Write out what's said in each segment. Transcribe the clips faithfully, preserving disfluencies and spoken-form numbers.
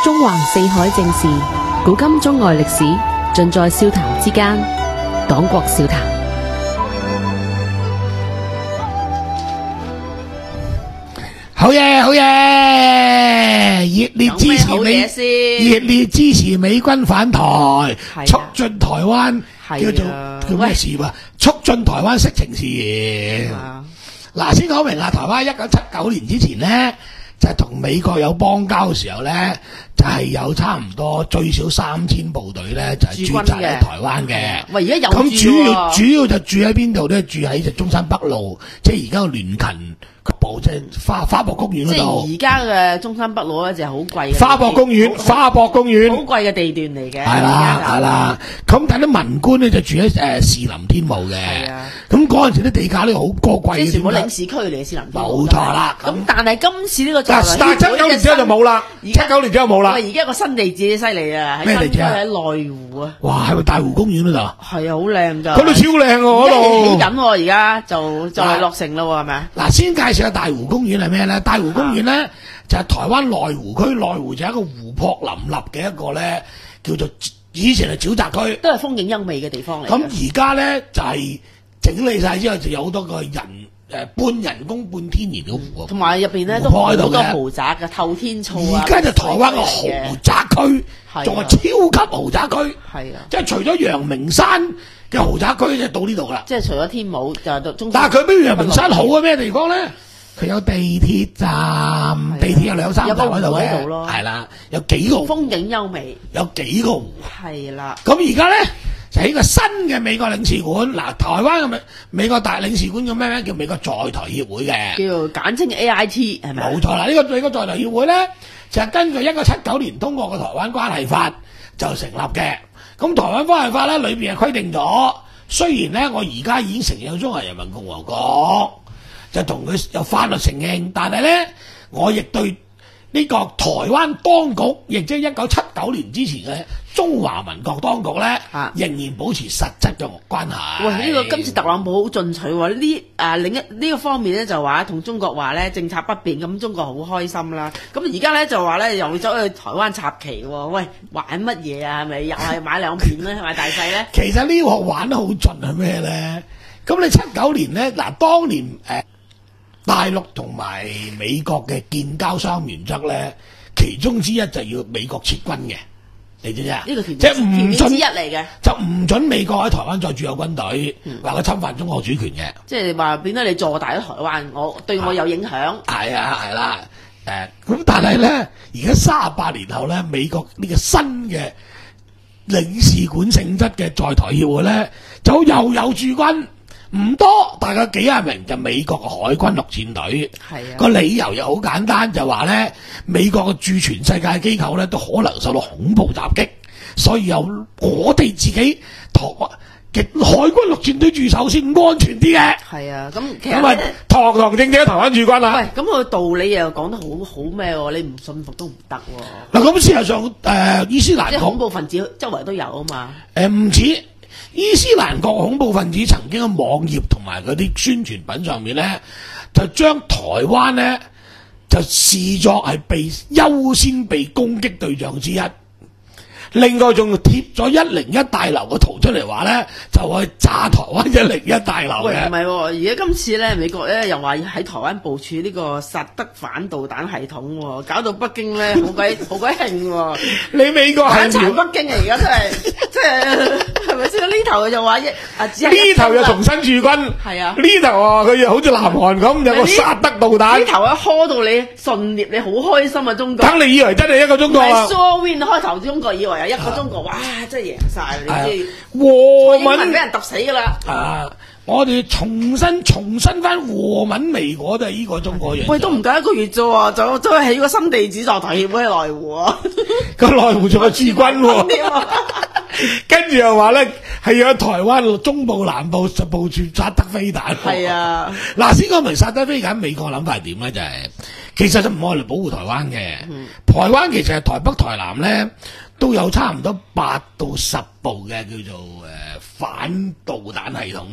中橫四海正事，古今中外歷史，盡在笑談之間。黨國笑談。 好嘢，好嘢！熱烈支持美，熱烈支持美軍返台，促進台灣叫做叫咩事啊？促進台灣色情事業。嗱，先講明啦，台灣一九七九年之前咧，就係同美國有邦交嘅時候咧，就係有差唔多最少三千部隊咧，就係駐紮喺台灣嘅。 喂，而家有咁主要主要就住喺邊度咧？住喺就中山北路，即係而家個聯勤部，即係花花博公園嗰度。 即係而家嘅中山北路咧，就係好貴嘅。 花博公園，花博公園， 好貴嘅地段嚟嘅。 係啦，係啦。咁但係啲文官咧就住喺誒士林天母嘅。係啊。咁嗰陣時啲地價咧好過貴嘅。 即係全部領事區嚟嘅士林天母。 冇錯啦。 咁但係今次呢個但係七九年之後就冇啦。七九年之後冇啦。 喂，而家個新地址犀利啊！ 咩地址啊？ 喺內湖啊。 哇，係咪大湖公園嗰度？ 係啊，好靚㗎。 嗰度超靚喎，嗰度。 起緊喎，而家就就係落成啦喎，係咪啊？ 嗱，先介紹下大湖公園係咩咧？大湖公園咧就係台灣內湖區，內湖就係一個湖泊林立嘅一個咧，叫做以前係沼澤區， 都係風景優美嘅地方嚟。 咁而家咧就係整理晒之後，就有好多個人誒半人工半天然嘅湖， 同埋入邊咧都好多豪宅嘅透天厝啊！ 而家就台灣嘅豪宅區，仲係超級豪宅區，係啊！即係除咗陽明山嘅豪宅區，就到呢度噶啦。 即係除咗天母就到中。 但係佢比陽明山好嘅咩地方咧？佢有地鐵站，地鐵有兩三站喺度嘅，係啦，有幾個風景優美， 有幾個湖， 係啦。 咁而家咧就喺個新嘅美國領事館，嗱，台灣嘅美美國大領事館叫咩名？叫美國在台協會嘅， 叫簡稱 A I T 係咪？ 冇錯啦，呢個美國在台協會咧就係根據一九七九年通過嘅台灣關係法就成立嘅。咁台灣關係法咧裏邊係規定咗，雖然咧我而家已經承認中華人民共和國。就同佢有法律承認，但係咧，我亦對呢個台灣當局，亦即係一九七九年之前嘅中華民國當局咧，啊、仍然保持實質嘅關係。 喂，呢、這個今次特朗普好進取喎，呢啊另一呢、這個方面咧就話同中國話咧政策不變，咁中國好開心啦。咁而家咧就話咧又走去台灣插旗喎，喂，玩乜嘢啊？係咪又係買兩片咧？係咪大細咧？ 其實呢個玩得好盡係咩咧？咁你七九年咧，嗱，當年誒。呃大陸同埋美國嘅建交三原則咧，其中之一就要美國撤軍嘅，你知唔知啊？ 呢個條即係唔準之一嚟嘅， 就唔準美國喺台灣再駐有軍隊，話佢、嗯、侵犯中國主權嘅。 即係話變咗你坐大咗台灣，我對我有影響。 係啊，係啦，誒、啊，咁、啊、但係咧，而家三十八年後咧，美國呢個新嘅領事館性質嘅在台協會咧，就又有駐軍。唔多，大概幾廿名就美國嘅海軍陸戰隊。係啊，個理由又好簡單，就話咧美國嘅駐全世界機構咧都可能受到恐怖襲擊，所以由我哋自己台嘅海軍陸戰隊駐守先安全啲嘅。係啊，咁其實咁啊，堂堂正正喺台灣駐軍啊。 喂，咁個道理又講得好好咩喎？你唔信服都唔得喎。 嗱，咁事實上誒、呃，伊斯蘭即係恐怖分子周圍都有啊嘛。 誒唔止。伊斯蘭國恐怖分子曾經喺網頁同埋嗰啲宣傳品上面咧，就將台灣咧就視作係被優先被攻擊對象之一。另外仲貼咗一零一大樓嘅圖出嚟，話咧就去炸台灣一零一大樓嘅。 喂，唔係喎，而家今次咧美國咧又話喺台灣部署呢個薩德反導彈系統喎，搞到北京咧好鬼好鬼興喎。 你美國係查北京啊！而家真係即係係咪先？呢頭就話一啊， 呢頭又重新駐軍。係啊，呢頭啊佢又好似南韓咁有個薩德導彈。 呢頭一開到你順裂，你好開心啊！中國。 等你以為真係一個中國啊 ！So win 開頭中國以為一個中國，哇！真係贏晒，你知和民俾人揼死噶啦！ 啊，我哋重新重新翻和民未果都係呢個中國人。 喂，都唔夠一個月啫喎，就就係起個新地址在台協會喺內湖啊！ 個內湖仲有駐軍喎，跟住又話咧係有台灣中部南部十部署薩德飛彈。係啊，嗱，先講明薩德飛彈，美國諗法係點咧？就係、是、其實就唔愛嚟保護台灣嘅，嗯、台灣其實係台北、台南咧。都有差唔多八到十部嘅叫做誒、呃、反導彈系統嘅，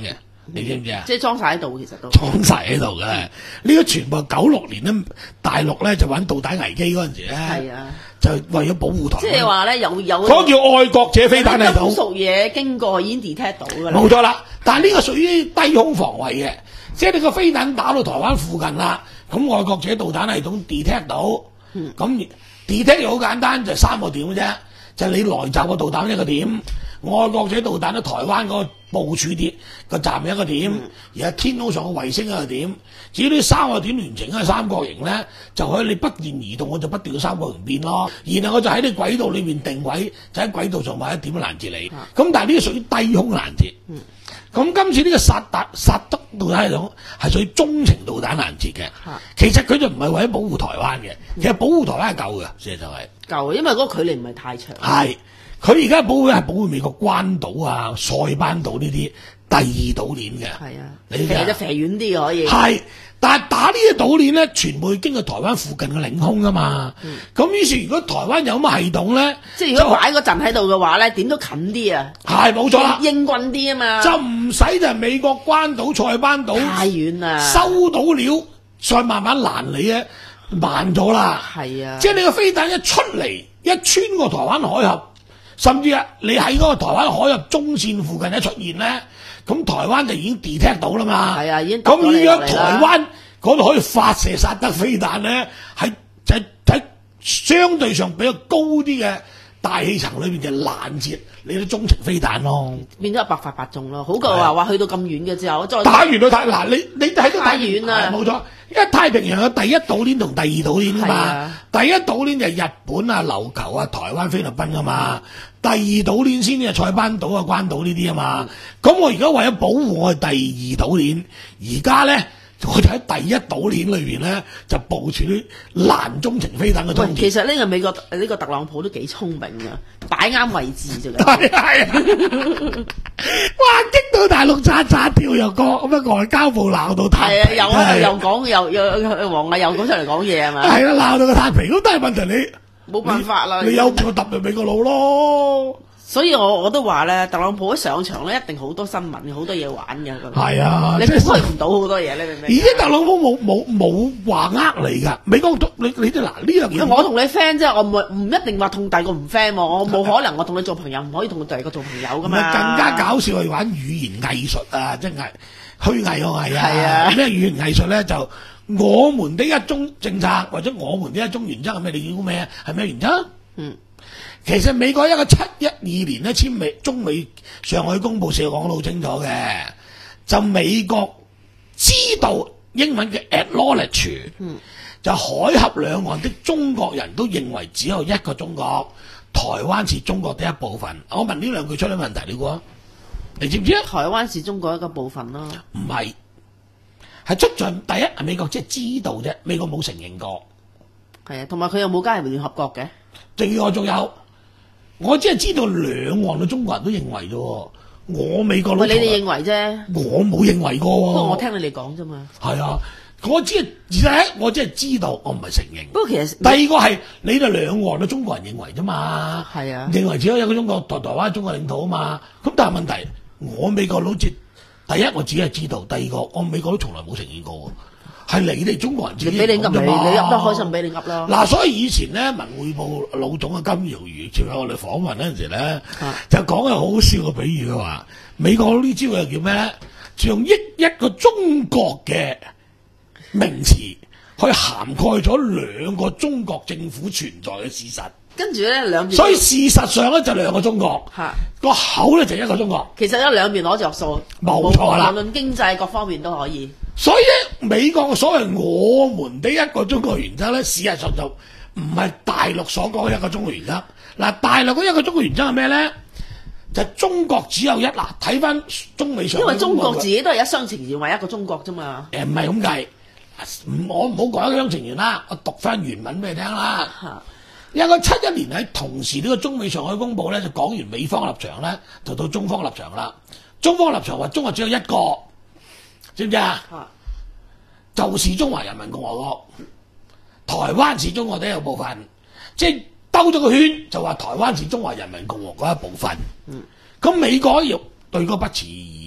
你知唔知啊？ 即係裝晒喺度，其實都裝晒喺度嘅。呢個全部九六年咧，大陸咧就玩導彈危機嗰陣時咧， 係啊， 就為咗保護台灣。 即係話咧，有有嗰個叫愛國者飛彈喺度， 金屬嘢經過已經 detect 到㗎啦。 冇錯啦，但係呢個屬於低空防衛嘅，即係你個飛彈打到台灣附近啦，咁愛國者導彈系統 detect 到，咁、嗯、detect 好簡單，就三個點嘅啫，就係、你來襲個導彈一個點，愛國者導彈喺台灣嗰個部署點個站一個點，嗯、而係天空上個衛星一個點。至於呢三個點連成一個三角形咧，就可以你不斷移動，我就不斷個三角形變咯。然後我就喺你軌道裏面定位，就喺軌道上畫一點攔截你。咁、嗯、但係呢個屬於低空攔截。咁、嗯、今次呢個薩達薩德導彈系統係屬於中程導彈攔截嘅。嗯、其實佢就唔係為咗保護台灣嘅，其實保護台灣係夠嘅，事實就係夠，因為嗰個距離唔係太長。 係。佢而家保護係保護美國關島啊、塞班島呢啲第二島鏈嘅。係啊，你其實就飛遠啲可以。係，但係打呢啲島鏈咧，全部經過台灣附近嘅領空噶嘛。咁、嗯、於是如果台灣有乜系統咧，即係如果擺嗰陣喺度嘅話咧，點都近啲啊。係冇錯啦，英軍啲啊嘛。就唔使就係美國關島、塞班島太遠啦，收到料再慢慢攔你咧，慢咗啦。係啊，即係你個飛彈一出嚟，一穿過台灣海峽。甚至啊，你喺嗰個台灣海峽中線附近一出現咧，咁台灣就已經 detect 到啦嘛。係啊，已經咁如果台灣嗰度可以發射薩德飛彈咧，喺喺喺相對上比較高啲嘅大氣層裏邊就攔截你啲中程飛彈咯，變咗百發百中咯，好過話話去到咁遠嘅之後再打完到太嗱，你你睇到太遠啦，冇錯。因為太平洋有第一島鏈同第二島鏈啊嘛，啊第一島鏈就係日本啊、琉球啊、台灣、菲律賓啊嘛，第二島鏈先係塞班島啊、關島呢啲啊嘛。咁、嗯、我而家為咗保護我嘅第二島鏈，而家咧我就喺第一島鏈裏邊咧就部署啲攔中程飛彈嘅裝置。其實呢個美國呢、呢個特朗普都幾聰明啊，擺啱位置啫。係係啊！哇！激到大陸喳喳跳又過，咁啊外交部鬧到太平。係啊，又又講又又黃毅又講出嚟講嘢係嘛？係啊，鬧到個太平，咁但係問題你冇辦法啦。你有個揼咪美國佬咯。所以我我都話咧，特朗普一上場咧，一定好多新聞，好多嘢玩嘅。係啊，你估佢唔到好多嘢咧，明唔明？而家特朗普冇冇冇話呃你㗎，美國你你啲嗱呢樣嘢。我同你 friend 啫，我唔唔一定話同第二個唔 friend 喎，我冇可能我同你做朋友，唔可以同第二個做朋友㗎嘛。更加搞笑係玩語言藝術啊，真係虛偽個偽啊！係啊，咩語言藝術咧？就我們的一中政策或者我們的一中原則係咩？你叫咩啊？係咩原則？嗯。其實美國一個七一二年咧簽美中美上海公報社講得好清楚嘅，就美國知道英文嘅 acknowledge，、嗯、就海峽兩岸的中國人都認為只有一個中國，台灣是中國的一部分。我問呢兩句出咗問題，你估啊？你知唔知啊？台灣是中國一個部分咯，唔係，係出在第一，美國即係知道啫，美國冇承認過。係啊，同埋佢又冇加入聯合國嘅。另外仲有。我只係知道兩岸嘅中國人都認為啫，我美國佬你哋認為啫，我冇認為過。不過我聽你哋講啫嘛。係啊，我只係而且我只係知道，我唔係承認。不過其實第二個係你哋兩岸嘅中國人認為啫嘛。係啊，認為只有一個中國台台灣係中國領土啊嘛。咁但係問題，我美國佬只第一我只係知道，第二個我美國佬從來冇承認過。係你哋中國人自己俾你噏，你你噏得開心俾你噏咯。嗱、啊，所以以前咧，文匯報老總嘅金堯如接受我哋訪問嗰陣時咧，啊、就講個好笑嘅比喻嘅話，美國呢招又叫咩咧？就用一一個中國嘅名詞去涵蓋咗兩個中國政府存在嘅事實。跟住咧兩邊，所以事實上咧就兩個中國，個口咧就一個中國。其實咧兩邊攞着數，冇錯啦。無論經濟各方面都可以。所以咧，美國所謂我們的一個中國原則咧，事實上就唔係大陸所講嘅一個中國原則。嗱，大陸嗰一個中國原則係咩咧？就係、中國只有一。嗱，睇翻中美上，因為中國自己都係一廂情願話一個中國啫嘛。誒唔係咁計，我唔好講一廂情願啦，我讀翻原文俾你聽啦。有個七一年喺同時呢個中美上海公報咧，就講完美方立場咧，就到中方立場啦。中方立場話中國只有一個。知唔知啊？就是中華人民共和國，台灣是中國的一個部分，即係兜咗個圈就話台灣是中華人民共和國一部分。咁、嗯、美國要對嗰不辭而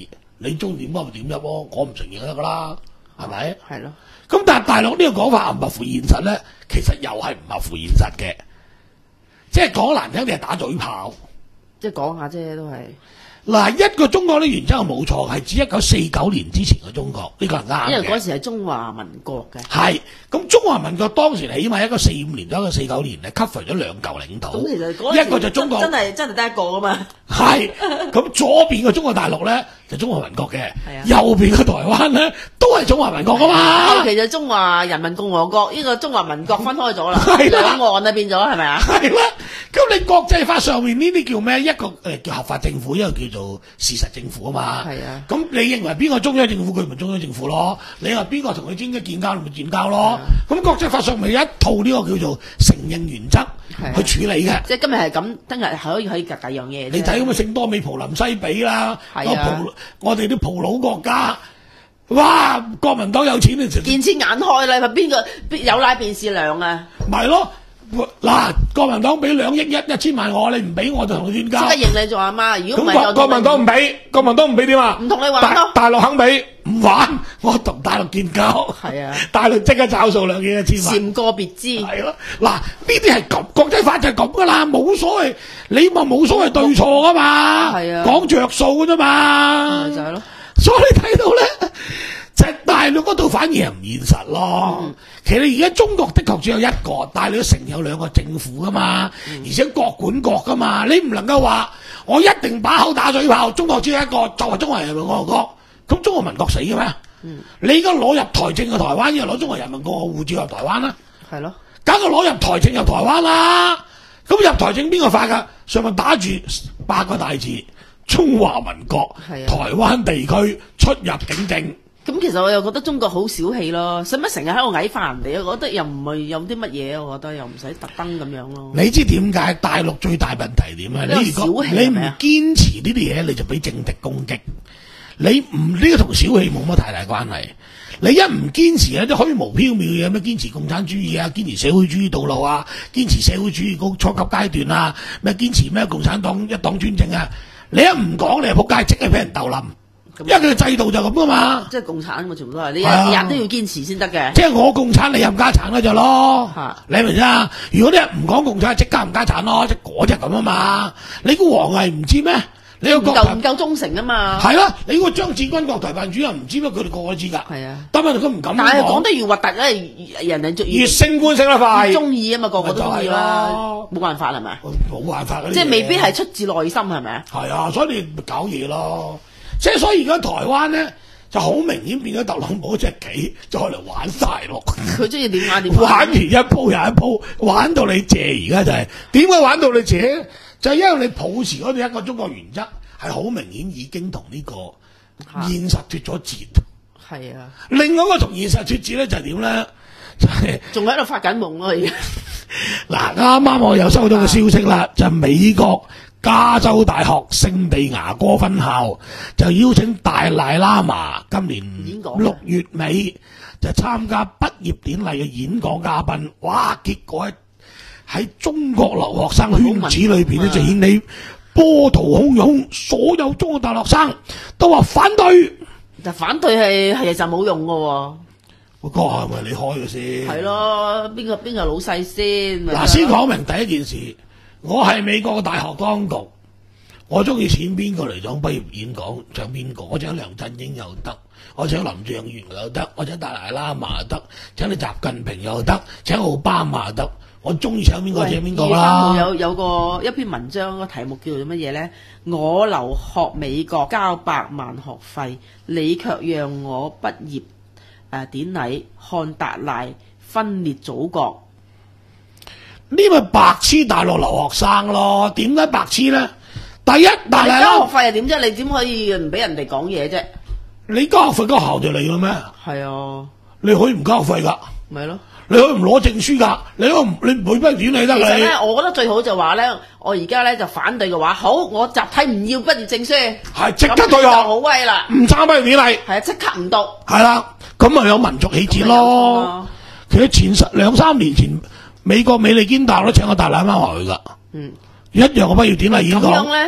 你中意點乜咪點乜咯，我唔承認就得噶啦，係咪？ 係咯。 咁但係大陸呢個講法合唔合乎現實咧？其實又係唔合乎現實嘅，即係講難聽啲係打嘴炮。 即係講下啫，都係。 嗱，一個中國呢原則係冇錯，係指一九四九年之前嘅中國，呢、這個係啱嘅。 因為嗰時係中華民國嘅。 係，咁中華民國當時起碼一個四五年到一個四九年係 cover 咗兩嚿領土。 咁其實嗰陣一個就中國真係真係得一個㗎嘛。 係，咁左邊嘅中國大陸咧就中華民國嘅， 係啊右邊嘅台灣咧都係中華民國噶嘛。 後期就中華人民共和國，呢、這個中華民國分開咗啦， 係啦兩岸啊變咗係咪啊？ 係啦，咁你國際法上面呢啲叫咩？一個誒叫合法政府，一個叫做事實政府啊嘛。 係啊。 咁你認為邊個中央政府，佢咪中央政府咯？你話邊個同佢專一建交，咪建交咯？咁、國際法上咪有一套呢個叫做承認原則去處理嘅。 即係今日係咁，聽日係可以可以隔第樣嘢。 你睇咁嘅聖多美葡林西比啦， 係啊葡我哋啲葡佬國家，哇！國民黨有錢你就見錢眼開啦，邊個邊有奶便是娘啊？ 咪咯。嗱，國民黨俾兩億一一千萬我，你唔俾我就同你斷交。 即刻認你做阿媽，如果唔係就咁國民黨唔俾，國民黨唔俾點啊？ 唔同你玩咯。 大陸肯俾，唔玩，我同大陸建交。 係啊， 大陸即刻找數兩億一千萬。 禪個別之。 係咯，嗱呢啲係咁，國際法就係咁噶啦，冇所謂，你話冇所謂對錯噶嘛， 係啊， 講着數噶啫嘛。 咪就係咯。 所以你睇到咧，就係大陸嗰度反而係唔現實咯。 嗯其實而家中國的確只有一個，但係你都成有兩個政府噶嘛， 嗯、而且各管各噶嘛，你唔能夠話我一定把口打嘴炮，中國只有一個，作為中華人民共和國，咁中華民國死嘅咩？嗯、你而家攞入台證嘅台灣，又攞中華人民共和國護照入台灣啦， 係咯， 梗係攞入台證入台灣啦。咁入台證邊個發㗎？上面打住八個大字：中華民國台灣地區出入境證。 咁其實我又覺得中國好小氣咯，使乜成日喺度矮化人哋？我覺得又唔係有啲乜嘢，我覺得又唔使特登咁樣咯。 你知點解大陸最大問題點啊？你如果你唔堅持呢啲嘢，你就俾政敵攻擊。你唔呢個同小氣冇乜太大關係。你一唔堅持咧，啲虛無縹緲嘅嘢，咩堅持共產主義啊，堅持社會主義道路啊，堅持社會主義嗰初級階段啊，咩堅持咩共產黨一黨專政啊，你一唔講，你係仆街，即係俾人鬥冧。因為佢嘅制度就咁噶嘛， 即係共產嘅全部都係，你日日都要堅持先得嘅。 即係我共產，你冚家產咧就咯，你明唔明啊？如果你唔講共產，即刻冚家產咯，即係嗰隻咁啊嘛。你估王毅唔知咩？你個國唔夠忠誠啊嘛。 係啦，你估張志軍國台辦主任唔知咩？佢哋個個都知㗎。係啊，但係佢唔敢講。 但係講得越核突咧，人哋越升官升得快， 中意啊嘛，個個都中意啦，冇辦法係咪？ 冇辦法， 即係未必係出自內心係咪啊？ 係啊，所以你咪搞嘢咯。即係所以而家台灣咧就好明顯變咗特朗普隻棋，就可能玩晒咯。 佢中意點玩點玩完一鋪又一鋪，玩到你謝。而家就係點解玩到你謝？就係、是、因為你抱持嗰啲一個中國原則，係好明顯已經同呢個現實脫咗節。 係啊， 另外一個同現實脫節咧就係點咧？就係仲喺度發緊夢咯而家。 嗱，啱啱我又收到個消息啦，就係、美國加州大學聖地牙哥分校就邀請大賴喇嘛今年六月尾就參加畢業典禮嘅演講嘉賓。哇！結果喺中國留學生圈子裏邊咧，就顯你波濤洶湧，所有中國大學生都話反對。 但反對係係就冇用㗎喎。 我哥係咪你開嘅先？ 係咯，邊個邊個老細先？ 嗱，先講明第一件事。我係美國嘅大學當局，我中意請邊個嚟講畢業演講，請邊個？我請梁振英又得，我請林鄭月娥又得，我請大賴喇嘛又得，請你習近平又得，請奧巴馬又得，我中意請邊個請邊個啦。 有有個一篇文章個題目叫做乜嘢咧？我留學美國交百萬學費，你卻讓我畢業誒、呃、典禮看達賴分裂祖國。 呢咪白痴大陸留學生咯？點解白痴咧？第一，但係交學費係點啫？你點可以唔俾人哋講嘢啫？ 你交學費交校就嚟嘅咩？ 係啊， 你可以唔交學費噶， 咪咯？ 你可以唔攞證書噶，你可以唔你唔會畢業典禮得。 其實咧，我覺得最好就話咧，我而家咧就反對嘅話，好，我集體唔要畢業證書， 係即刻退學， 好威啦， 唔參畢業典禮， 係啊，即刻唔讀， 係啦，咁咪有民族氣節咯。其實前十兩三年前，美國美利堅大學都請個大喇嘛去噶，嗯，一樣嘅畢業典禮演講。 咁樣咧，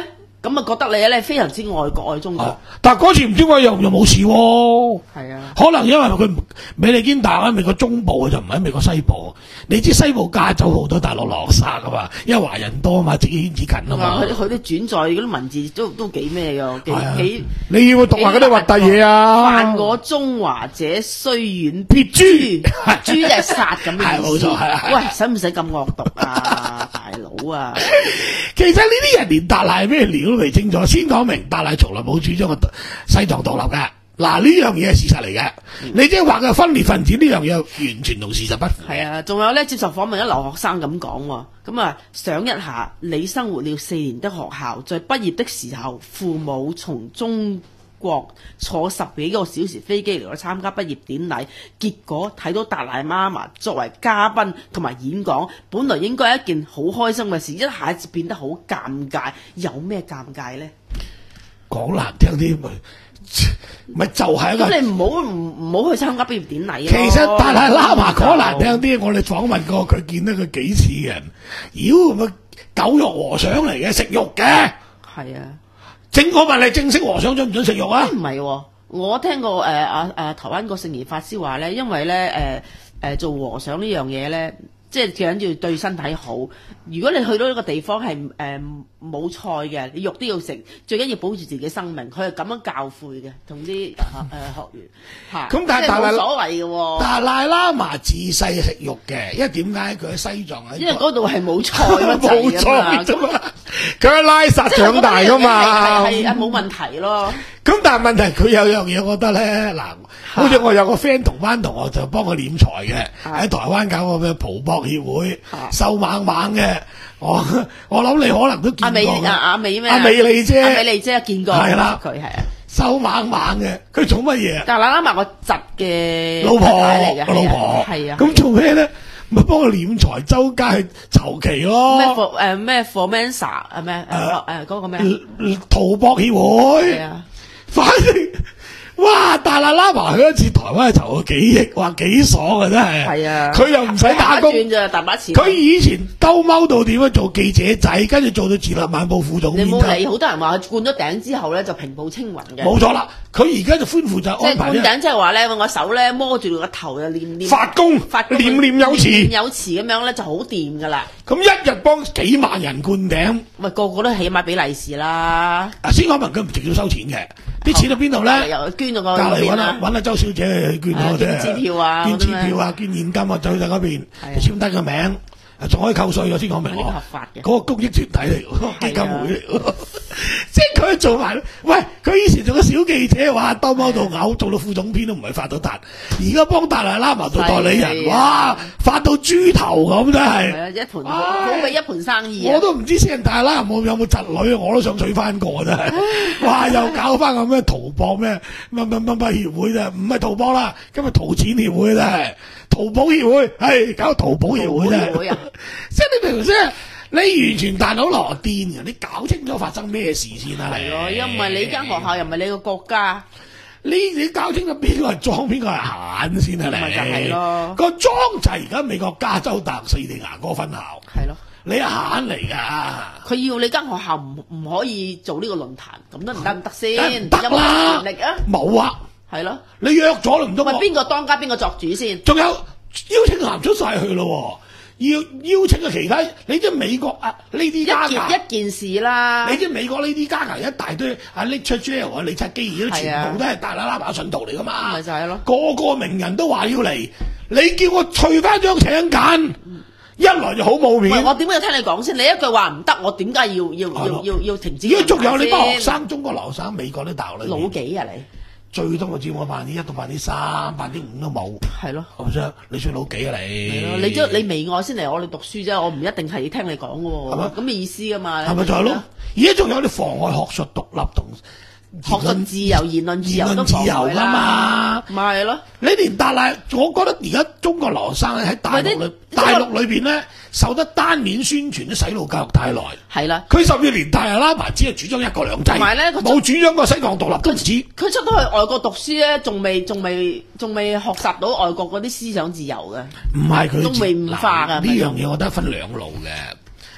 咁啊覺得你咧非常之愛國愛中國。 啊但係嗰次唔知我又又冇事喎。 係啊， 可能因為佢唔美利堅大喺美國中部，就唔喺美國西部。你知西部加州好多大陸落沙噶嘛，因為華人多啊嘛，自己圈子近啊嘛。 佢佢啲轉載嗰啲文字都都幾咩㗎，幾係啊幾。 你要我讀下嗰啲核突嘢啊！ 犯我中華者，雖遠必誅， 誅就係殺咁嘅係冇意思。 錯係啊係啊喂，使唔使咁惡毒啊，大佬啊？ 其實呢啲人連達賴係咩料都未清楚。先講明，達賴從來冇主張過西藏獨立嘅。嗱，呢樣嘢係事實嚟嘅。 嗯你即係話嘅分裂分子呢樣嘢，完全同事實不符。 係啊，仲有咧接受訪問嘅留學生咁講喎，咁啊想一下，你生活了四年的學校，在畢業的時候，父母從中國坐十幾個小時飛機嚟到參加畢業典禮，結果睇到達賴媽媽作為嘉賓同埋演講，本來應該係一件好開心嘅事，一下子變得好尷尬，有咩尷尬呢？ 講難聽啲咪咪就係一個。 咁你唔好唔唔好去參加畢業典禮咯。 其實達賴喇嘛講難聽啲，我哋訪問過佢，見到佢幾次嘅人，妖咪狗肉和尚嚟嘅，食肉嘅。 係啊。 正我問你，正式和尚准唔准食肉啊？ 唔係喎，我聽過誒啊啊台灣個聖嚴法師話咧，因為咧誒誒做和尚呢樣嘢咧，即係最緊要對身體好。如果你去到一個地方係誒冇菜嘅，你肉都要食，最緊要保住自己生命。佢係咁樣教誨嘅，同啲誒誒學員嚇。 咁但係達賴即係冇所謂嘅喎。 達賴喇嘛自細食肉嘅，因為點解佢喺西藏喺？ 因為嗰度係冇菜乜冇滯啊嘛錯啫嘛，佢喺拉薩長大噶嘛。 係係冇問題咯。 咁但係問題佢有樣嘢，我覺得咧嗱，好似我有個 friend 同班同學就幫佢斂財嘅，喺台灣搞個咩葡博協會，瘦猛猛嘅。我我諗你可能都見過。 阿美啊阿美咩？ 阿美麗姐， 阿美麗姐見過。 係啦， 佢係啊。 瘦猛猛嘅，佢做乜嘢？ 達賴喇嘛個侄嘅老婆嚟嘅， 個老婆係啊。 咁做咩咧？咪幫佢斂財，周街去籌旗咯。 咩 for 誒咩 Formansa 啊咩誒誒嗰個咩？ 圖博協會。 係啊。 反正哇，達賴喇嘛去一次台灣籌過幾億，話幾爽啊真係。 係啊。 佢又唔使打工， 轉咋大把錢。 佢以前兜踎到點樣做記者仔，跟住做到自立晚報副總編。 你冇理，好多人話佢灌咗頂之後咧就平步青雲嘅。 冇錯啦，佢而家就寬負就安排。 即係灌頂，即係話咧，我手咧摸住個頭就念念發功，念念有詞， 念有詞咁樣咧就好掂噶啦。 咁一日幫幾萬人灌頂， 喂個個都起碼俾利是啦。 啊，先講明佢唔直接收錢嘅，啲錢喺邊度咧？ 又捐咗個隔離揾啊揾阿周小姐去捐咗啫， 捐支票啊， 捐支票啊，捐現金啊，走去嗰邊簽低個名。仲可以扣稅嘅，先講明喎。 合法嘅， 嗰個公益團體嚟喎，基金會嚟喎。即係佢做埋，喂，佢以前做個小記者，話兜踎到嘔，做到副總編都唔係發到達。而家幫達賴喇嘛做代理人，哇，發到豬頭咁真係。 係啊，一盤好嘅一盤生意。 我都唔知先達賴喇嘛有冇侄女，我都想娶翻個真係。哇，又搞翻個咩淘博咩乜乜乜乜協會啫，唔係淘博啦，今日淘錢協會真係。淘寶協會，係搞淘寶協會啫，即係你明唔明先？你完全大佬羅癲嘅，你搞清楚發生咩事先啦。 係咯，又唔係你間學校，又唔係你個國家， 你你搞清楚邊個係裝，邊個係閒先啊？你咪就係咯， 個裝就係而家美國加州大學四地牙哥分校， 係咯， 你係閒嚟㗎。 佢要你間學校唔唔可以做呢個論壇，咁得唔得唔得先？ 得啦， 有冇權力啊？ 冇啊。 係咯， 你約咗啦唔通？ 喂，邊個當家邊個作主先？ 仲有邀請函出晒去咯，要邀請嘅其他，你知美國啊呢啲加一件一件事啦。 你知美國呢啲加牙一大堆啊 Little 啊、李察基爾都全部都係達賴喇嘛信徒嚟噶嘛， 咪就係咯， 個個名人都話要嚟，你叫我除翻張請柬。一來就好冇面。 我點解要聽你講先？你一句話唔得，我點解要要要要要停止？ 如果仲有你班學生，中國留學生，美國啲大學裏老幾啊你？ 最多我佔我百分之一到百分之三、百分之五都冇。 係咯， 係咪先？你算老幾啊你？ 係咯，你都你微愛先嚟我哋讀書啫，我唔一定係聽你講嘅喎。係咪咁嘅意思噶嘛？ 係咪就係咯？而家仲有你妨礙學術獨立同學術自由、言論自由都自由㗎嘛？ 咪係咯？ 你連達賴，我覺得而家中國留學生咧喺大陸裏大陸裏邊咧受得單面宣傳啲洗腦教育太耐。 係啦， 佢甚至連達賴喇嘛只係主張一國兩制， 同埋咧冇主張過西藏獨立都唔知。 佢出到去外國讀書咧，仲未仲未仲未學習到外國嗰啲思想自由嘅。 唔係佢仲未唔化㗎。 呢樣嘢，我覺得分兩路嘅。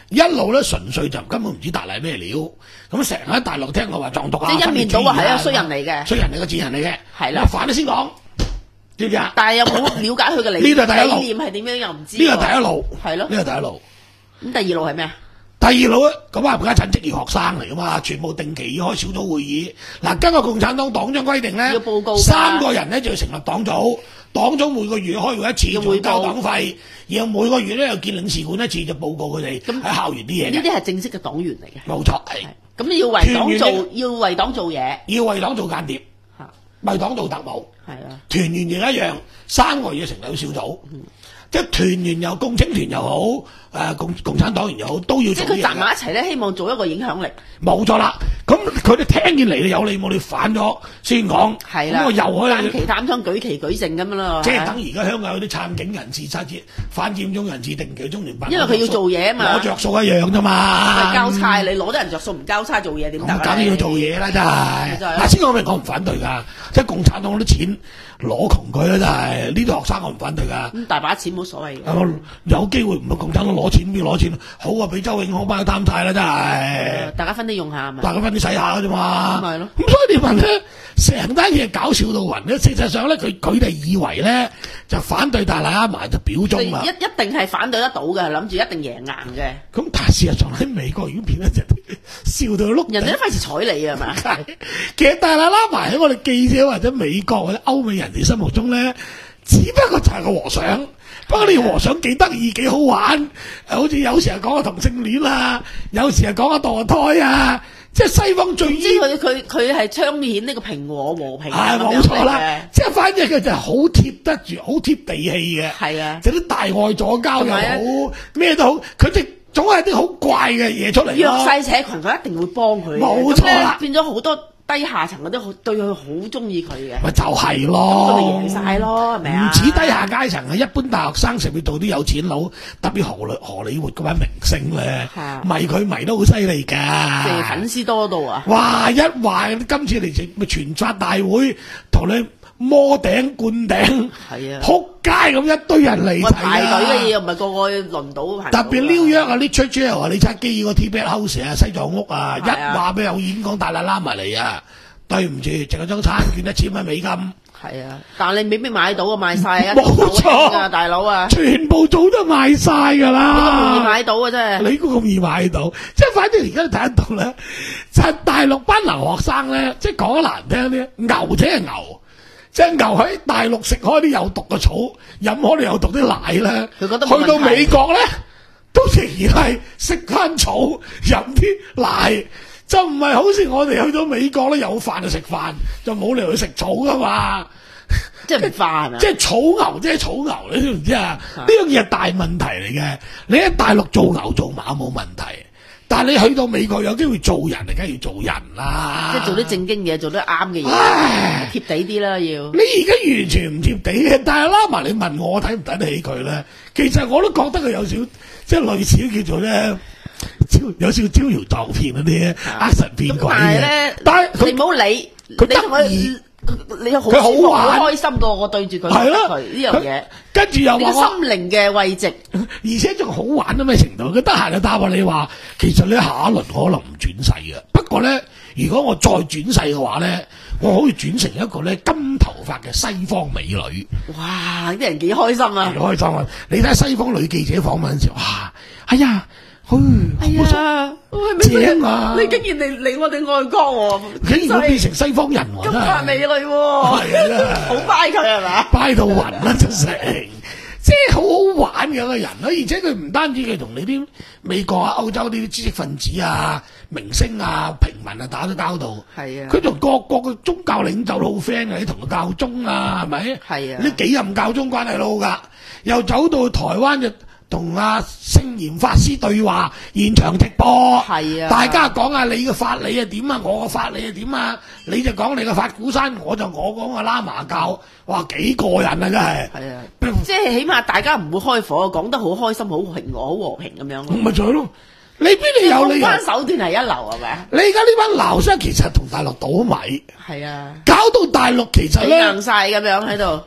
一路咧純粹就根本唔知達賴咩料，咁成日喺大陸聽我話藏獨啊， 即係一面倒話係啊衰人嚟嚟嘅， 衰人嚟嘅賤人嚟嘅， 係啦我反咗先講，知唔知啊？ 但係有冇了解佢嘅理呢度係第一路理念係點樣又唔知喎。 呢個係第一路， 係咯。 呢個第一路。 咁第二路係咩啊？ 第二路咧，咁啊，而家趁職業學生嚟噶嘛，全部定期要開小組會議。嗱，根據共產黨黨章規定咧， 要報告㗎三個人咧就要成立黨組，黨組每個月開會一次，仲要要匯報交黨費，然後每個月咧又見領事館一次，就報告佢哋咁喺校園啲嘢嘅。 呢啲係正式嘅黨員嚟嘅。 冇錯，係咁你要為黨團員做，要為黨做嘢要為黨做間諜， 嚇， 為黨做特務。 係啊。 團員亦一樣，三個月成立小組，即係團員又共青團又好，誒、共共產黨員又好，都要即係佢集做啲嘢㗎。 埋一齊咧，希望做一個影響力。 冇錯啦，咁佢哋聽見嚟你有理冇理反咗先講， 係啦， 咁我又可以擔旗擔槍舉旗舉證咁樣咯。 即係係等而家香港有啲撐警人士、撐反佔中人士、定期中聯辦， 因為佢要做嘢啊嘛攞着數一樣啫嘛。 咪交差，你攞得人着數唔交差做嘢點得咁啊？ 梗要做嘢啦，真係。 真係嗱，先講明我唔反對㗎，即係共產黨啲錢攞窮佢啦，真係。呢啲學生我唔反對㗎。 咁大把錢冇所謂嘅。 我有機會唔係共產黨攞錢邊攞錢，好過俾周永康班佢貪晒啦，真係。 大家分啲用下係咪？ 大家分啲使下嘅啫嘛。 咪係咯。 咁所以你問咧，成單嘢搞笑到暈咧。事實上咧，佢佢哋以為咧就反對達賴喇嘛就表忠啊。 一一定係反對得到嘅，諗住一定贏硬嘅。 咁但係事實上喺美國已經變咗就笑到碌地。 人哋都費事睬你啊嘛。 其實達賴喇嘛喺我哋記者或者美國或者歐美人哋心目中咧，只不過就係個和尚。不過呢個和尚幾得意幾好玩，好似有時係講個同性戀啊，有時係講個墮胎啊，即係西方最知佢佢佢係彰顯呢個平和和平。 係冇錯啦，即係反正佢就係好貼得住，好貼地氣嘅。 係啊， 就啲大愛左膠又同好，咩都好，佢哋總係啲好怪嘅嘢出嚟弱咯。 勢社群佢一定會幫佢嘅。 冇錯啦咁咧變咗好多低下層嗰啲好對佢好中意佢嘅。 咪就係咁咯， 咪贏晒咯，係咪啊？ 唔止低下階層啊，一般大學生甚至到啲有錢佬，特別荷里荷里活嗰班明星咧， 係迷佢迷得好犀利即係㗎。 粉絲多到啊！ 哇！一話今次嚟食咪全國大會，同你摸頂灌頂， 係啊， 撲街咁一堆人嚟喂齊排隊嘅嘢啊！ 又唔係個個輪到排。 特別 New York 啊，啲 Churchill 啊，你揸機個 Tibet House 啊，西藏屋啊，一係啊話俾有演講達賴喇嘛嚟啊，對唔住，淨係張餐券一千蚊美金， 係啊，但係你未必買到啊，賣晒啊， 冇好錯興啊，大佬啊， 全部早都賣晒㗎你咁容易啦。 買到啊，真係。 你估咁易買到？即係反正而家你睇得到咧，就係大陸班留學生咧，即係講得難聽啲，牛者係牛，即係牛喺大陸食開啲有毒嘅草，飲開啲有毒啲奶咧， 佢覺得冇問題去到美國咧，都仍然係食翻草，飲啲奶。就唔係好似我哋去到美國咧，有飯就食飯，就冇理由去食草噶嘛。 即係唔化係咪啊？ 即係草牛，即係草牛，你知唔知啊？呢樣嘢係大問題嚟嘅。你喺大陸做牛做馬冇問題，但係你去到美國有機會做人，你梗係要做人啦。 即係做啲正經嘢，做得啱嘅嘢， 唉貼地啲啦要。 你而家完全唔貼地嘅，但係拉埋你問我睇唔睇得起佢咧？其實我都覺得佢有少即係類似叫做咧。招有少少招搖撞騙嗰啲呃神騙鬼嘅， 但係咧， 但係你唔好理， 佢你同得意佢，你好佢好舒服玩好開心過我對住佢係咯佢呢樣嘢， 跟住又你個話心靈嘅慰藉。 而且仲好玩到咩程度？佢得閒就答話你話，其實你下一輪可能唔轉世嘅。不過咧，如果我再轉世嘅話咧，我可以轉成一個咧金頭髮嘅西方美女。 哇！啲人幾開心啊！ 幾開心啊！你睇西方女記者訪問嘅時候，哇！哎呀，去哎呀， 正啊！ 你竟然嚟嚟我哋外國喎， 竟然會變成西方人喎， 金真係髮美女喎， 係啊真係好拜佢係嘛？ 拜到暈啦，真係，即係好好玩嘅一個人啦。而且佢唔單止佢同你啲美國啊、歐洲呢啲知識分子啊、明星啊、平民啊打咗交道， 係啊， 佢同各國嘅宗教領袖都好 friend 嘅，你同個教宗啊，係咪？ 係啊， 呢幾任教宗關係都好㗎，又走到台灣就同阿聖嚴法師對話，現場直播， 係啊， 大家講下你嘅法理係點啊，我嘅法理係點啊，你就講你嘅法鼓山，我就我講個喇嘛教，哇幾過癮啊真係， 係啊，即係起碼大家唔會開火，講得好開心、好平和、好和平咁樣咯。 咪就係咯，你邊度有理由？ 公關手段係一流係咪？ 你而家呢班撈生其實同大陸倒米， 係啊， 搞到大陸其實死咧。 硬晒咁樣喺度。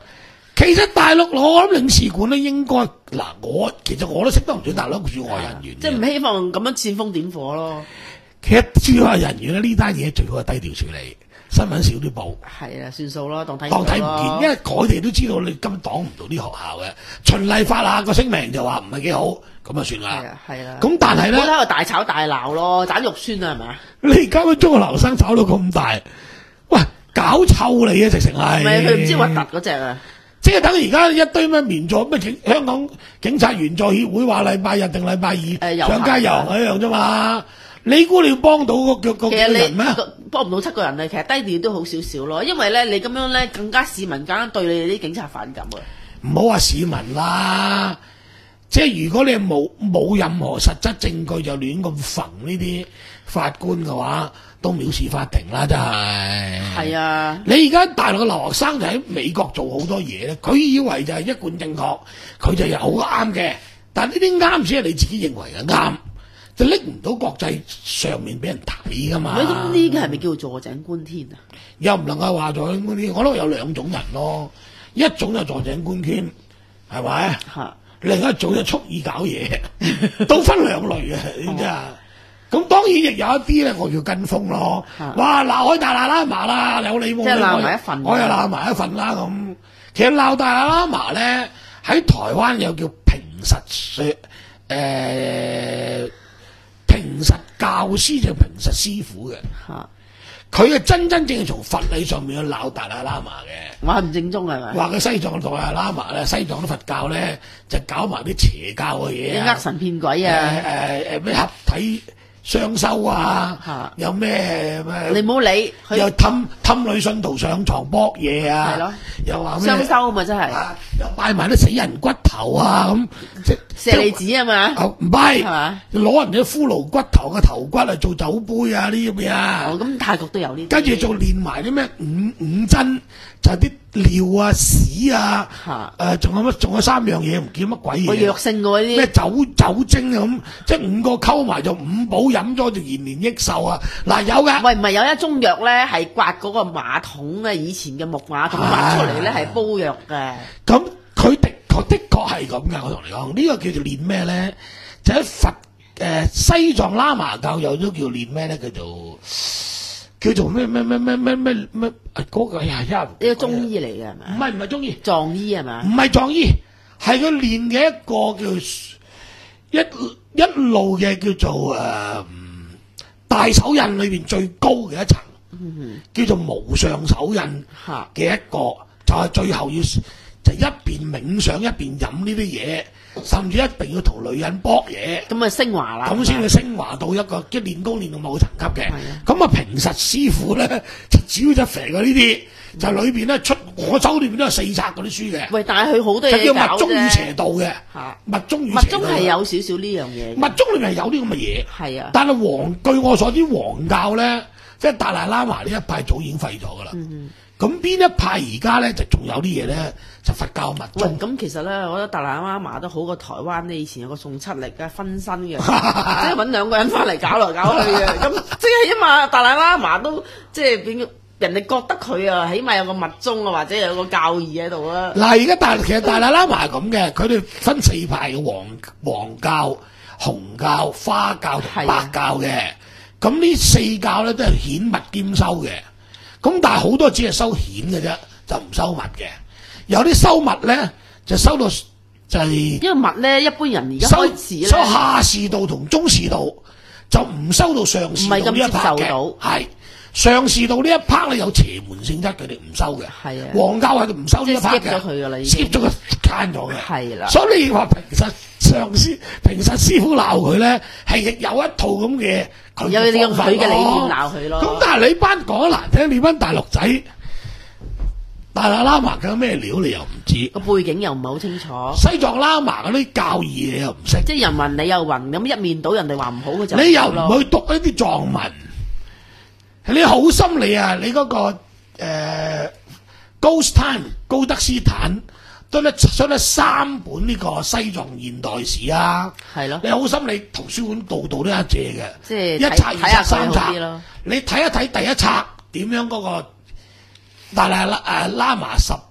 其實大陸我諗領事館咧應該嗱，我其實我都識得唔少大陸駐外人員嘅， 即係唔希望咁樣煽風點火咯。 其實駐外人員咧呢單嘢最好係低調處理，新聞少啲報。 係啊，算數咯，當睇當睇唔見，因為佢哋都知道你根本擋唔到啲學校嘅。循例發下個聲明就話唔係幾好，咁就算係啦。 啊係啊。 咁但係咧， 冇喺度大吵大鬧咯，斬肉酸啊，係咪啊？ 你而家個中國留學生炒到咁大，喂，搞臭你啊！直情係。 唔係佢唔知核突嗰只啊！ 即係等而家一堆咩員佐咩警香港警察員佐協會話禮拜日定禮拜二遊上街遊行一樣啫嘛。你估你要幫到個個個其實人咩？ 你幫唔到七個人啊，其實低調都好少少咯。因為咧，你咁樣咧，更加市民更加對你哋啲警察反感啊！ 唔好話市民啦，即係如果你冇冇任何實質證據就亂咁焚呢啲法官嘅話，都藐視法庭啦，真係。 係啊， 你而家大陸嘅留學生就喺美國做好多嘢咧，佢以為就係一貫正確，佢就係好啱嘅。但呢啲啱先係你自己認為嘅啱，就拎唔到國際上面俾人睇噶嘛。 咁呢個係咪叫坐井觀天啊？ 又唔能夠話坐井觀天，我覺得有兩種人咯，一種就坐井觀天，係咪？ 嚇。 另一種就蓄意搞嘢，都分兩類嘅，你知啊？咁當然亦有一啲咧，我叫跟風咯。哇！鬧開大喇喇嘛啦，有你冇？ 即係鬧埋一份， 我又鬧埋一份啦咁。其實鬧大喇喇嘛咧，喺台灣有叫平實説，誒平實教師就平實師傅嘅。 嚇！ 佢係真真正正從佛理上面去鬧大喇喇嘛嘅。 我係唔正宗係咪？ 話佢西藏同大喇嘛咧，西藏啲佛教咧就搞埋啲邪教嘅嘢啊， 呃神騙鬼啊， 誒誒誒咩合體雙修啊，有咩咩？ 你唔好理， 又氹氹女信徒上床搏嘢啊， 係咯， 又話咩雙修啊嘛，真係， 又拜埋啲死人骨頭啊咁， 舍利子啊嘛， 唔係， 係嘛？ 攞人啲骷髏骨頭嘅頭骨嚟做酒杯啊，呢啲嘢啊， 哦，咁泰國都有呢啲， 跟住仲練埋啲咩五五真，就係啲尿啊屎啊，誒仲有乜仲有三樣嘢唔見乜鬼嘢， 個藥性嘅嗰啲咩酒酒精啊咁，即係五個溝埋就五寶飲咗就延年益壽啊！嗱有㗎， 喂唔係有一種藥咧係刮嗰個馬桶咧，以前嘅木馬桶刮出嚟咧係煲藥嘅。 咁佢的確的確係咁㗎，我同你講，呢、這個叫做練咩咧？就喺佛誒、呃、西藏喇嘛教有咗叫練咩咧？叫做叫做咩咩咩咩咩咩咩嗰個呀呀！呢個中醫嚟嘅係咪？ 唔係唔係中醫， 藏醫係嘛？ 唔係藏醫，係佢練嘅一個叫一一路嘅叫做誒、呃、大手印裏邊最高嘅一層，嗯、叫做無上手印嘅一個，就係最後要就一邊冥想一邊飲呢啲嘢。甚至一定要同女人搏嘢， 咁啊升華啦， 咁先至升華到一個即係練功練到某層級嘅。咁啊平實師傅咧就主要就肥過呢啲，就裏邊咧出我手裏邊都有四冊嗰啲書嘅。 喂，但係佢好多嘢就叫密宗與邪道嘅，密宗與邪道。 密宗係有少少呢樣嘢。 密宗裏面係有啲咁嘅嘢， 係啊。 但係黃據我所知，黃教咧即係達賴喇嘛呢一派早已經廢咗㗎啦。嗯咁邊一派而家咧就仲有啲嘢咧，就佛教密宗。 咁其實咧，我覺得達賴喇嘛都好過台灣呢以前有個宋七力嘅分身嘅，即係揾兩個人翻嚟搞來搞去嘅。咁即係起碼達賴喇嘛都即係變人哋覺得佢啊，起碼有個密宗啊，或者有個教義喺度啊。 嗱，而家大其實達賴喇嘛係咁嘅，佢哋分四派嘅黃黃教、紅教、花教同白教嘅。咁呢四教咧都係顯密兼修嘅。咁但係好多只係收顯嘅啫，就唔收密嘅。有啲收密咧，就收到就係、是、 因為密咧，一般人而家開始咧收下士道同中士道，就唔收到上士道呢一 part 嘅。係上士道呢一 part 咧有邪門性質，佢哋唔收嘅。係啊，黃教係唔收呢一 part 嘅。skip 咗佢㗎啦，已經 skip 咗佢慳咗嘅。係啦，所以你話平實上師平實師傅鬧佢咧，係亦有一套咁嘅。 有你用佢嘅理念鬧佢咯。 咁但係你班講得難聽，你班大陸仔大喇喇嘛嘅咩料你又唔知， 個背景又唔係好清楚。 西藏喇嘛嗰啲教義你又唔識， 即係人云你又云，咁一面倒人哋話唔好嘅就你又唔去讀一啲藏文，你好心你啊！你嗰、那個誒、呃、高斯坦高德斯坦都得出得三本呢個西藏現代史啊，係咯。你好心你圖書館度度都有借嘅，即係一冊二冊三冊，你睇一睇第一冊點樣嗰個達賴喇誒喇嘛十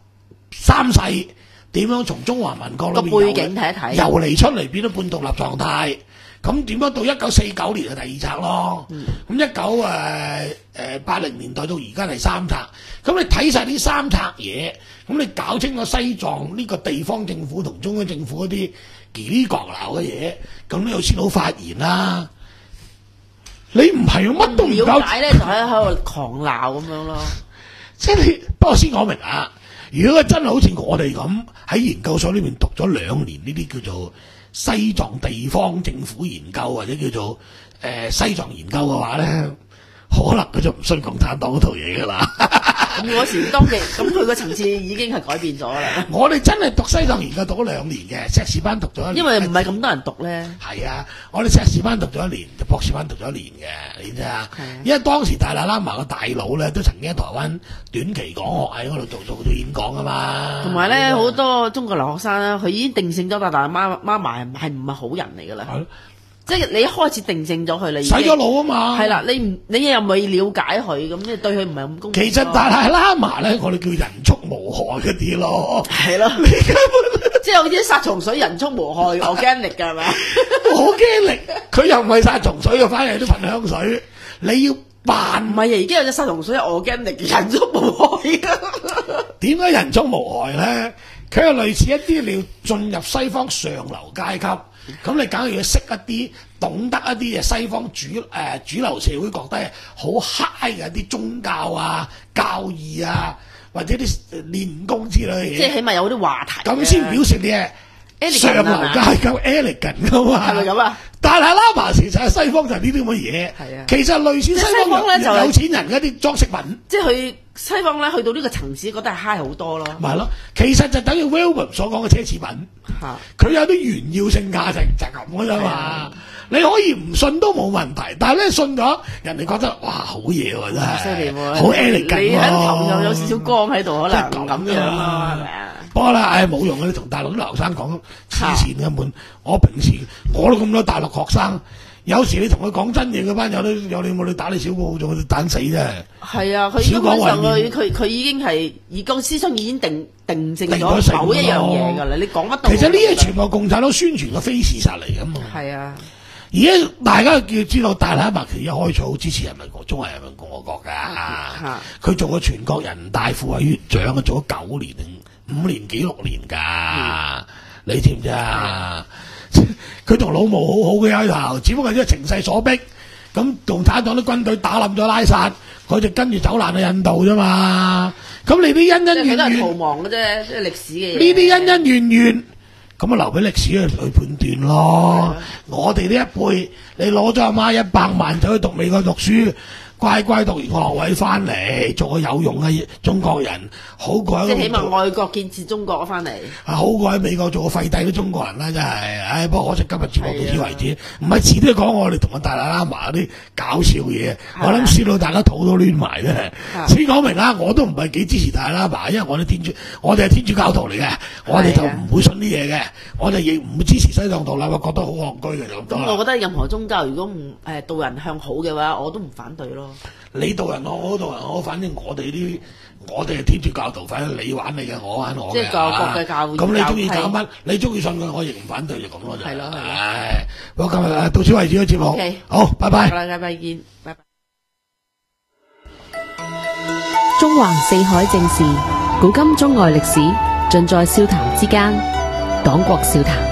三世點樣從中華民國裏邊個背景睇一睇， 遊離出嚟變咗半獨立狀態。咁點樣到一九四九年係第二冊咯？咁一九誒誒八零年代到而家係三冊。咁你睇晒呢三冊嘢，咁你搞清楚西藏呢個地方政府同中央政府嗰啲幾角鬧嘅嘢，咁你又先好發言啦。你唔係乜都唔搞了解咧，就喺喺度狂鬧咁樣咯。 即係你，不過先講明啊！如果真係好似我哋咁喺研究所呢邊讀咗兩年呢啲叫做西藏地方政府研究或者叫做誒、呃、西藏研究嘅話咧，可能佢就唔信共產黨嗰套嘢㗎啦。 咁嗰時當地，咁佢個層次已經係改變咗啦。 我哋真係讀西藏研究讀咗兩年嘅，碩士班讀咗一年。 因為唔係咁多人讀咧。 係啊，我哋碩士班讀咗一年，就博士班讀咗一年嘅，你知啊？因為當時達賴喇嘛個大佬咧，都曾經喺台灣短期講學喺嗰度做做做演講㗎嘛。 同埋咧，好多中國留學生咧，佢已經定性咗達賴媽媽埋係唔係好人嚟㗎啦。即係你一開始定性咗佢啦， 洗咗腦啊嘛。 係啦，你唔你又未了解佢，咁即係對佢唔係咁公平。 其實達賴喇嘛咧，我哋叫人畜無害嗰啲咯。 係咯，你根本即係好似殺蟲水，人畜無害，organic㗎係咪 ？organic，佢又唔係殺蟲水嘅，反而都噴香水。你要扮唔係啊？而家有隻殺蟲水係 organic，人畜無害㗎。 點解人畜無害咧？佢係類似一啲你要進入西方上流階級。咁你梗係要識一啲，懂得一啲嘢西方主誒、呃、主流社會覺得係好 high 嘅一啲宗教啊、教義啊，或者啲練功之類嘅嘢。 即係起碼有啲話題。 咁先表示你係上流階級 elegant 噶嘛？ 係咪咁啊？ 達賴喇嘛其實喺西方就係呢啲咁嘅嘢。係啊，其實類似西方咧就有錢人嘅一啲裝飾品。 即係佢西方咧去到呢個層次，覺得係 high 好多咯。 咪係咯，其實就等於 William 所講嘅奢侈品。佢有啲炫耀性價值就係咁嘅啫嘛。你可以唔信都冇問題，但係咧信咗，人哋覺得哇好嘢喎，真係，犀利喎，好 elegant。你喺頭又有少少光喺度，可能咁樣咯，係咪啊？不過啦，唉冇用嘅，你同大陸啲留學生講黐線根本。我平時我都咁多大陸學生，有時你同佢講真嘢，嗰班有啲有你冇你打你小過，仲打死啫。係啊，佢根本上佢佢佢已經係而個思想已經定定性咗某一樣嘢㗎啦。你講乜？其實呢啲全部共產黨宣傳嘅非事實嚟㗎嘛。係啊。而家大家要知道，達賴喇嘛其實一開始好支持人民國中華人民共和國㗎，佢做過全國人大副委員長，做咗九年、五年幾六年㗎，嗯、你知唔知啊？佢同老毛好好嘅開頭，只不過因為情勢所逼，咁共產黨啲軍隊打冧咗拉薩，佢就跟住走難去印度啫嘛。咁你啲恩恩怨怨，逃亡嘅啫，即係歷史嘅嘢。呢啲恩恩怨怨。咁啊，留俾歷史去去判斷咯。我哋呢一輩，你攞咗阿媽一百萬走去讀美國讀書，乖乖讀完學位翻嚟，做個有用嘅中國人，好過即係起碼愛國建設中國翻嚟。啊，好過喺美國做個廢帝嘅中國人啦，真係。唉，不過可惜今日節目到此為止，唔係遲啲講我哋同個達賴喇嘛嗰啲搞笑嘢。我諗笑到大家肚都攣埋咧。先講明啦，我都唔係幾支持達賴喇嘛，因為我哋天主，我哋係天主教徒嚟嘅，我哋就唔會信啲嘢嘅，我哋亦唔會支持西藏獨立，我覺得好戇居嘅就咁多。咁我覺得任何宗教如果唔誒導人向好嘅話，我都唔反對咯。你導人好，我導人好，反正我哋啲我哋係天主教徒，反正你玩你嘅，我玩我嘅。即係各國嘅教會。咁你中意搞乜？你中意信佢，我亦唔反對，就咁咯就。係咯係咯。唉，我今日到此為止嘅節目。Okay. 好，拜拜。下禮拜見，拜拜。 中環四海正事，古今中外歷史，盡在笑談之間。黨國笑談。